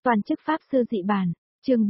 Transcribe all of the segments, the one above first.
Toàn chức pháp sư dị bản, chương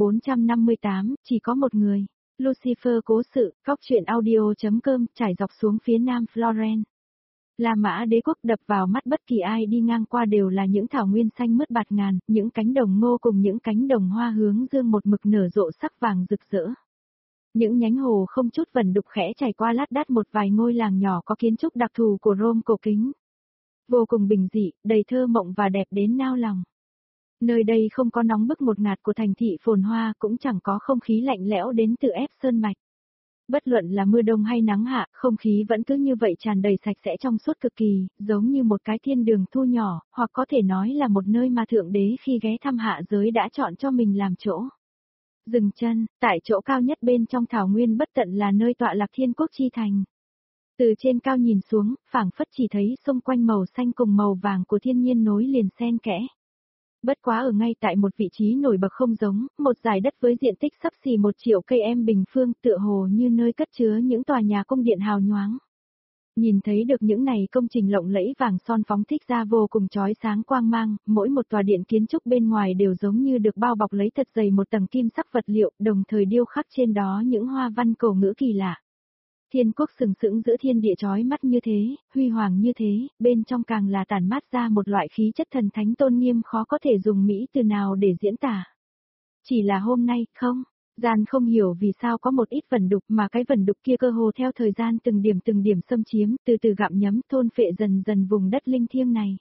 458, chỉ có một người. Lucifer cố sự, góc truyện audio.com, trải dọc xuống phía nam Florence. La Mã đế quốc đập vào mắt bất kỳ ai đi ngang qua đều là những thảo nguyên xanh mướt bạt ngàn, những cánh đồng ngô cùng những cánh đồng hoa hướng dương một mực nở rộ sắc vàng rực rỡ. Những nhánh hồ không chút vần đục khẽ chảy qua lát đát một vài ngôi làng nhỏ có kiến trúc đặc thù của Rome cổ kính. Vô cùng bình dị, đầy thơ mộng và đẹp đến nao lòng. Nơi đây không có nóng bức ngột ngạt của thành thị phồn hoa, cũng chẳng có không khí lạnh lẽo đến từ ép sơn mạch. Bất luận là mưa đông hay nắng hạ, không khí vẫn cứ như vậy tràn đầy sạch sẽ trong suốt cực kỳ, giống như một cái thiên đường thu nhỏ, hoặc có thể nói là một nơi mà Thượng Đế khi ghé thăm hạ giới đã chọn cho mình làm chỗ. Dừng chân, tại chỗ cao nhất bên trong thảo nguyên bất tận là nơi tọa lạc Thiên Quốc chi thành. Từ trên cao nhìn xuống, phảng phất chỉ thấy xung quanh màu xanh cùng màu vàng của thiên nhiên nối liền xen kẽ. Bất quá ở ngay tại một vị trí nổi bật không giống, một dải đất với diện tích xấp xỉ 1 triệu cây em bình phương, tựa hồ như nơi cất chứa những tòa nhà cung điện hào nhoáng. Nhìn thấy được những này công trình lộng lẫy vàng son phóng thích ra vô cùng chói sáng quang mang, mỗi một tòa điện kiến trúc bên ngoài đều giống như được bao bọc lấy thật dày một tầng kim sắc vật liệu, đồng thời điêu khắc trên đó những hoa văn cổ ngữ kỳ lạ. Thiên Quốc sừng sững giữa thiên địa chói mắt như thế, huy hoàng như thế, bên trong càng là tản mát ra một loại khí chất thần thánh tôn nghiêm khó có thể dùng mỹ từ nào để diễn tả. Chỉ là hôm nay, gian không hiểu vì sao có một ít vẩn đục mà cái vẩn đục kia cơ hồ theo thời gian từng điểm xâm chiếm, từ từ gặm nhấm thôn phệ dần dần vùng đất linh thiêng này.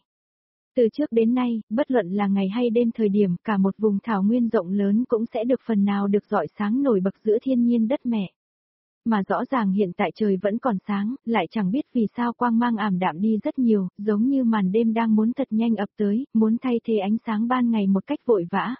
Từ trước đến nay, bất luận là ngày hay đêm thời điểm, cả một vùng thảo nguyên rộng lớn cũng sẽ được phần nào được rọi sáng nổi bật giữa thiên nhiên đất mẹ. Mà rõ ràng hiện tại trời vẫn còn sáng, lại chẳng biết vì sao quang mang ảm đạm đi rất nhiều, giống như màn đêm đang muốn thật nhanh ập tới, muốn thay thế ánh sáng ban ngày một cách vội vã.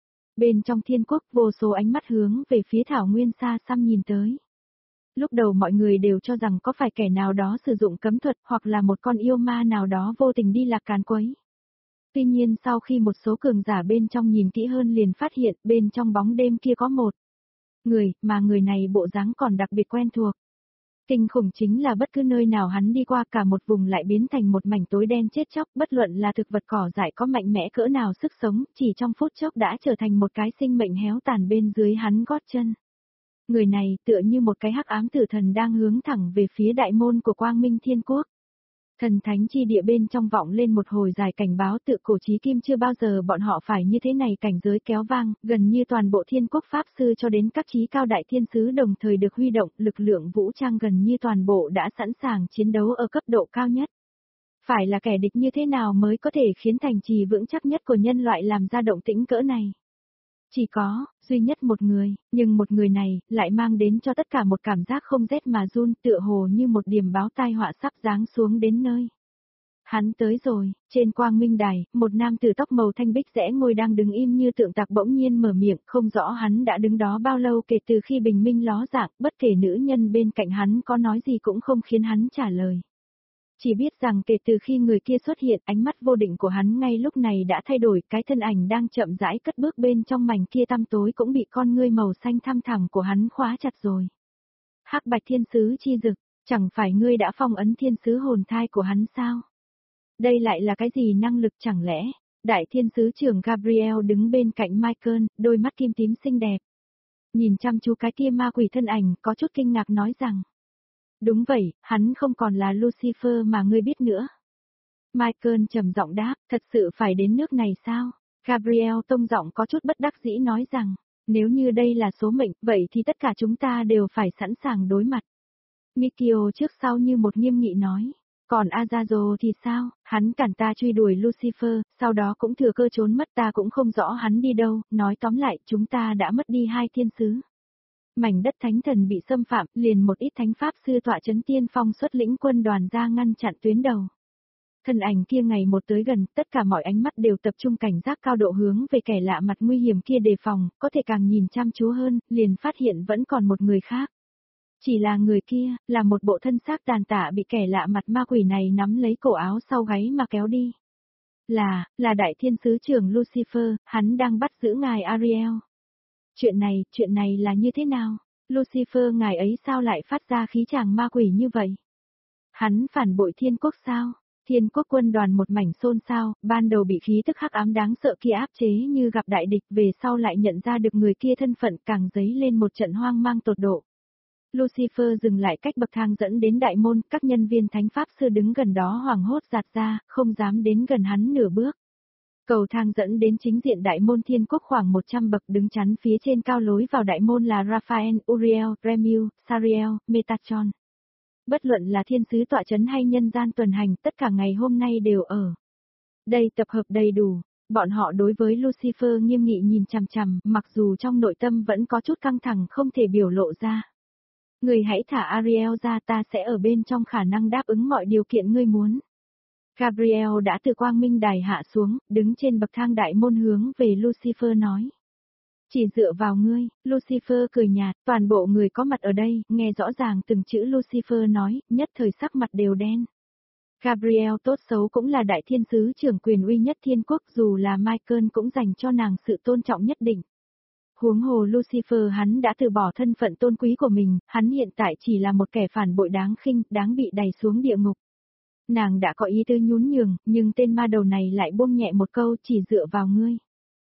Bên trong Thiên Quốc, vô số ánh mắt hướng về phía thảo nguyên xa xăm nhìn tới. Lúc đầu mọi người đều cho rằng có phải kẻ nào đó sử dụng cấm thuật hoặc là một con yêu ma nào đó vô tình đi lạc càn quấy. Tuy nhiên sau khi một số cường giả bên trong nhìn kỹ hơn liền phát hiện bên trong bóng đêm kia có một người, mà người này bộ dáng còn đặc biệt quen thuộc. Kinh khủng chính là bất cứ nơi nào hắn đi qua cả một vùng lại biến thành một mảnh tối đen chết chóc, bất luận là thực vật cỏ dại có mạnh mẽ cỡ nào sức sống, chỉ trong phút chốc đã trở thành một cái sinh mệnh héo tàn bên dưới hắn gót chân. Người này tựa như một cái hắc ám tử thần đang hướng thẳng về phía đại môn của Quang Minh Thiên Quốc. Thần thánh chi địa bên trong vọng lên một hồi dài cảnh báo tự cổ chí kim chưa bao giờ bọn họ phải như thế này, cảnh giới kéo vang, gần như toàn bộ Thiên Quốc pháp sư cho đến các chí cao đại thiên sứ đồng thời được huy động, lực lượng vũ trang gần như toàn bộ đã sẵn sàng chiến đấu ở cấp độ cao nhất. Phải là kẻ địch như thế nào mới có thể khiến thành trì vững chắc nhất của nhân loại làm ra động tĩnh cỡ này? Chỉ có, duy nhất một người, nhưng một người này, lại mang đến cho tất cả một cảm giác không rét mà run, tựa hồ như một điểm báo tai họa sắp giáng xuống đến nơi. Hắn tới rồi, trên Quang Minh Đài, một nam tử tóc màu thanh bích rẽ ngồi đang đứng im như tượng tạc bỗng nhiên mở miệng, không rõ hắn đã đứng đó bao lâu kể từ khi bình minh ló dạng, bất kể nữ nhân bên cạnh hắn có nói gì cũng không khiến hắn trả lời. Chỉ biết rằng kể từ khi người kia xuất hiện, ánh mắt vô định của hắn ngay lúc này đã thay đổi, cái thân ảnh đang chậm rãi cất bước bên trong mảnh kia tăm tối cũng bị con ngươi màu xanh thăm thẳm của hắn khóa chặt rồi. Hắc Bạch Thiên Sứ chi dực, chẳng phải ngươi đã phong ấn thiên sứ hồn thai của hắn sao? Đây lại là cái gì năng lực chẳng lẽ? Đại thiên sứ trưởng Gabriel đứng bên cạnh Michael, đôi mắt kim tím xinh đẹp. Nhìn chăm chú cái kia ma quỷ thân ảnh, có chút kinh ngạc nói rằng. Đúng vậy, hắn không còn là Lucifer mà ngươi biết nữa. Michael trầm giọng đáp, thật sự phải đến nước này sao? Gabriel tông giọng có chút bất đắc dĩ nói rằng, nếu như đây là số mệnh, vậy thì tất cả chúng ta đều phải sẵn sàng đối mặt. Mikio trước sau như một nghiêm nghị nói, còn Azazo thì sao, hắn cản ta truy đuổi Lucifer, sau đó cũng thừa cơ trốn mất, ta cũng không rõ hắn đi đâu, nói tóm lại chúng ta đã mất đi 2 thiên sứ. Mảnh đất thánh thần bị xâm phạm, liền một ít thánh pháp sư tọa chấn tiên phong xuất lĩnh quân đoàn ra ngăn chặn tuyến đầu. Thân ảnh kia ngày một tới gần, tất cả mọi ánh mắt đều tập trung cảnh giác cao độ hướng về kẻ lạ mặt nguy hiểm kia đề phòng, có thể càng nhìn chăm chú hơn, liền phát hiện vẫn còn một người khác. Chỉ là người kia, là một bộ thân xác tàn tạ bị kẻ lạ mặt ma quỷ này nắm lấy cổ áo sau gáy mà kéo đi. Là đại thiên sứ trưởng Lucifer, hắn đang bắt giữ ngài Ariel. Chuyện này là như thế nào? Lucifer ngài ấy sao lại phát ra khí chàng ma quỷ như vậy? Hắn phản bội Thiên Quốc sao? Thiên quốc quân đoàn một mảnh xôn xao, ban đầu bị khí tức hắc ám đáng sợ kia áp chế như gặp đại địch, về sau lại nhận ra được người kia thân phận, càng dấy lên một trận hoang mang tột độ. Lucifer dừng lại cách bậc thang dẫn đến đại môn, các nhân viên thánh pháp sư đứng gần đó hoảng hốt giạt ra, không dám đến gần hắn nửa bước. Cầu thang dẫn đến chính diện đại môn thiên quốc khoảng 100 bậc, đứng chắn phía trên cao lối vào đại môn là Raphael, Uriel, Remiel, Sariel, Metatron. Bất luận là thiên sứ tọa trấn hay nhân gian tuần hành, tất cả ngày hôm nay đều ở đây tập hợp đầy đủ. Bọn họ đối với Lucifer nghiêm nghị nhìn chằm chằm, mặc dù trong nội tâm vẫn có chút căng thẳng không thể biểu lộ ra. Người hãy thả Ariel ra, ta sẽ ở bên trong khả năng đáp ứng mọi điều kiện ngươi muốn. Gabriel đã từ quang minh đài hạ xuống, đứng trên bậc thang đại môn hướng về Lucifer nói. Chỉ dựa vào ngươi, Lucifer cười nhạt, toàn bộ người có mặt ở đây, nghe rõ ràng từng chữ Lucifer nói, nhất thời sắc mặt đều đen. Gabriel tốt xấu cũng là đại thiên sứ trưởng quyền uy nhất thiên quốc, dù là Michael cũng dành cho nàng sự tôn trọng nhất định. Huống hồ Lucifer hắn đã từ bỏ thân phận tôn quý của mình, hắn hiện tại chỉ là một kẻ phản bội đáng khinh, đáng bị đày xuống địa ngục. Nàng đã có ý tứ nhún nhường, nhưng tên ma đầu này lại buông nhẹ một câu, chỉ dựa vào ngươi.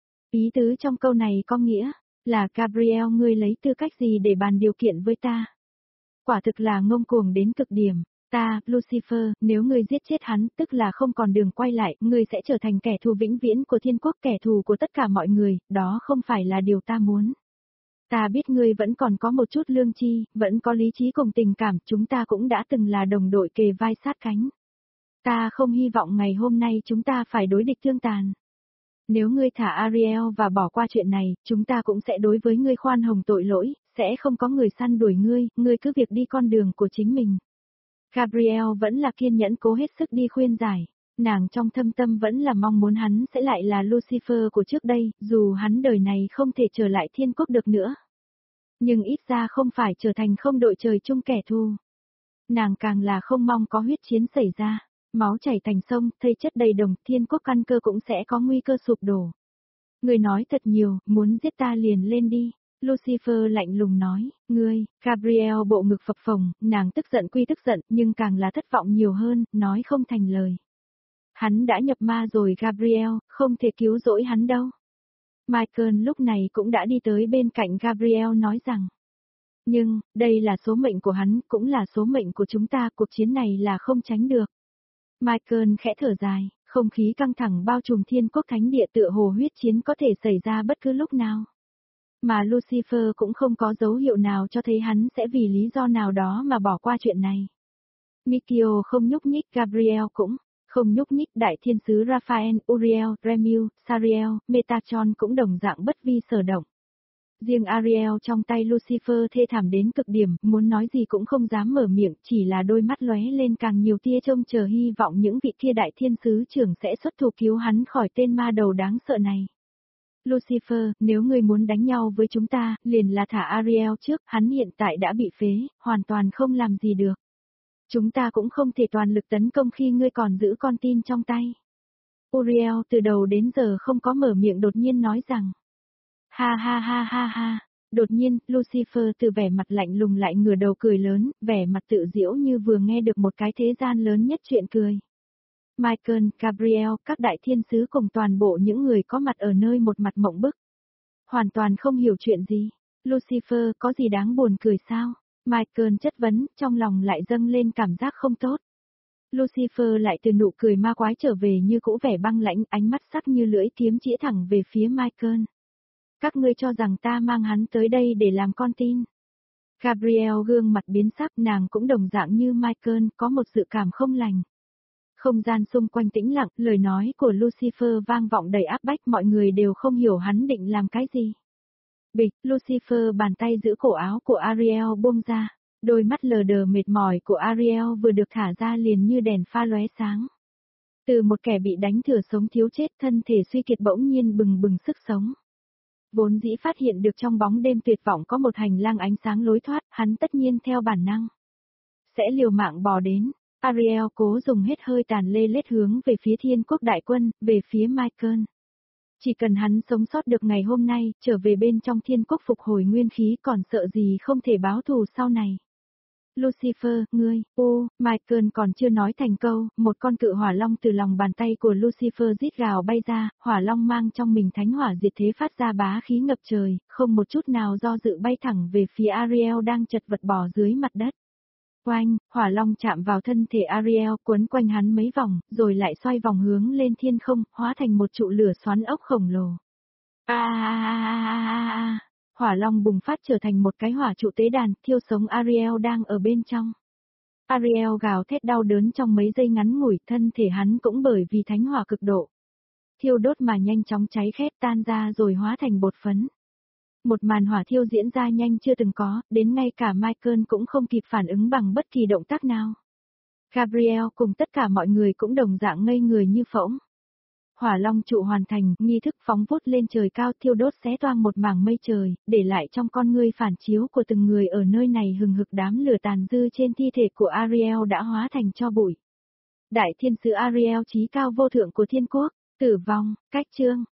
Ý tứ trong câu này có nghĩa là Gabriel, ngươi lấy tư cách gì để bàn điều kiện với ta? Quả thực là ngông cuồng đến cực điểm. Ta, Lucifer, nếu ngươi giết chết hắn, tức là không còn đường quay lại, ngươi sẽ trở thành kẻ thù vĩnh viễn của thiên quốc, kẻ thù của tất cả mọi người, đó không phải là điều ta muốn. Ta biết ngươi vẫn còn có một chút lương tri, vẫn có lý trí cùng tình cảm, chúng ta cũng đã từng là đồng đội kề vai sát cánh. Ta không hy vọng ngày hôm nay chúng ta phải đối địch thương tàn. Nếu ngươi thả Ariel và bỏ qua chuyện này, chúng ta cũng sẽ đối với ngươi khoan hồng tội lỗi, sẽ không có người săn đuổi ngươi cứ việc đi con đường của chính mình. Gabriel vẫn là kiên nhẫn cố hết sức đi khuyên giải, nàng trong thâm tâm vẫn là mong muốn hắn sẽ lại là Lucifer của trước đây, dù hắn đời này không thể trở lại thiên quốc được nữa. Nhưng ít ra không phải trở thành không đội trời chung kẻ thù. Nàng càng là không mong có huyết chiến xảy ra. Máu chảy thành sông, thây chất đầy đồng, thiên quốc căn cơ cũng sẽ có nguy cơ sụp đổ. Người nói thật nhiều, muốn giết ta liền lên đi. Lucifer lạnh lùng nói, ngươi, Gabriel bộ ngực phập phồng, nàng tức giận quy tức giận, nhưng càng là thất vọng nhiều hơn, nói không thành lời. Hắn đã nhập ma rồi Gabriel, không thể cứu rỗi hắn đâu. Michael lúc này cũng đã đi tới bên cạnh Gabriel nói rằng. Nhưng, đây là số mệnh của hắn, cũng là số mệnh của chúng ta, cuộc chiến này là không tránh được. Michael khẽ thở dài, không khí căng thẳng bao trùm thiên quốc thánh địa, tựa hồ huyết chiến có thể xảy ra bất cứ lúc nào. Mà Lucifer cũng không có dấu hiệu nào cho thấy hắn sẽ vì lý do nào đó mà bỏ qua chuyện này. Mikio không nhúc nhích, Gabriel cũng không nhúc nhích, đại thiên sứ Raphael, Uriel, Remiel, Sariel, Metatron cũng đồng dạng bất vi sở động. Riêng Ariel trong tay Lucifer thê thảm đến cực điểm, muốn nói gì cũng không dám mở miệng, chỉ là đôi mắt lóe lên càng nhiều tia trông chờ hy vọng những vị kia đại thiên sứ trưởng sẽ xuất thủ cứu hắn khỏi tên ma đầu đáng sợ này. Lucifer, nếu ngươi muốn đánh nhau với chúng ta, liền là thả Ariel trước, hắn hiện tại đã bị phế, hoàn toàn không làm gì được. Chúng ta cũng không thể toàn lực tấn công khi ngươi còn giữ con tin trong tay. Uriel từ đầu đến giờ không có mở miệng, đột nhiên nói rằng. Ha ha ha ha ha. Đột nhiên, Lucifer từ vẻ mặt lạnh lùng lại ngửa đầu cười lớn, vẻ mặt tự giễu như vừa nghe được một cái thế gian lớn nhất chuyện cười. Michael, Gabriel, các đại thiên sứ cùng toàn bộ những người có mặt ở nơi một mặt mộng bức. Hoàn toàn không hiểu chuyện gì. Lucifer, có gì đáng buồn cười sao? Michael chất vấn, trong lòng lại dâng lên cảm giác không tốt. Lucifer lại từ nụ cười ma quái trở về như cũ, vẻ băng lãnh, ánh mắt sắc như lưỡi kiếm chĩa thẳng về phía Michael. Các ngươi cho rằng ta mang hắn tới đây để làm con tin. Gabriel gương mặt biến sắc, nàng cũng đồng dạng như Michael, có một dự cảm không lành. Không gian xung quanh tĩnh lặng, lời nói của Lucifer vang vọng đầy áp bách, mọi người đều không hiểu hắn định làm cái gì. Bịch, Lucifer bàn tay giữ cổ áo của Ariel buông ra, đôi mắt lờ đờ mệt mỏi của Ariel vừa được thả ra liền như đèn pha lóe sáng. Từ một kẻ bị đánh thừa sống thiếu chết, thân thể suy kiệt bỗng nhiên bừng bừng sức sống. Vốn dĩ phát hiện được trong bóng đêm tuyệt vọng có một hành lang ánh sáng lối thoát, hắn tất nhiên theo bản năng sẽ liều mạng bò đến. Ariel cố dùng hết hơi tàn lê lết hướng về phía thiên quốc đại quân, về phía Michael. Chỉ cần hắn sống sót được ngày hôm nay, trở về bên trong thiên quốc phục hồi nguyên khí, còn sợ gì không thể báo thù sau này. Lucifer, ngươi, Michael còn chưa nói thành câu, một con cự hỏa long từ lòng bàn tay của Lucifer rít gào bay ra, hỏa long mang trong mình thánh hỏa diệt thế phát ra bá khí ngập trời, không một chút nào do dự bay thẳng về phía Ariel đang chật vật bò dưới mặt đất. Oanh, hỏa long chạm vào thân thể Ariel, quấn quanh hắn mấy vòng, rồi lại xoay vòng hướng lên thiên không, hóa thành một trụ lửa xoắn ốc khổng lồ. Hỏa long bùng phát trở thành một cái hỏa trụ tế đàn, thiêu sống Ariel đang ở bên trong. Ariel gào thét đau đớn trong mấy giây ngắn ngủi, thân thể hắn cũng bởi vì thánh hỏa cực độ thiêu đốt mà nhanh chóng cháy khét tan ra rồi hóa thành bột phấn. Một màn hỏa thiêu diễn ra nhanh chưa từng có, đến ngay cả Michael cũng không kịp phản ứng bằng bất kỳ động tác nào. Gabriel cùng tất cả mọi người cũng đồng dạng ngây người như phỗng. Hỏa long trụ hoàn thành, nghi thức phóng vút lên trời cao thiêu đốt xé toang một mảng mây trời, để lại trong con ngươi phản chiếu của từng người ở nơi này hừng hực đám lửa tàn dư trên thi thể của Ariel đã hóa thành tro bụi. Đại thiên sứ Ariel chí cao vô thượng của thiên quốc, tử vong, cách chương.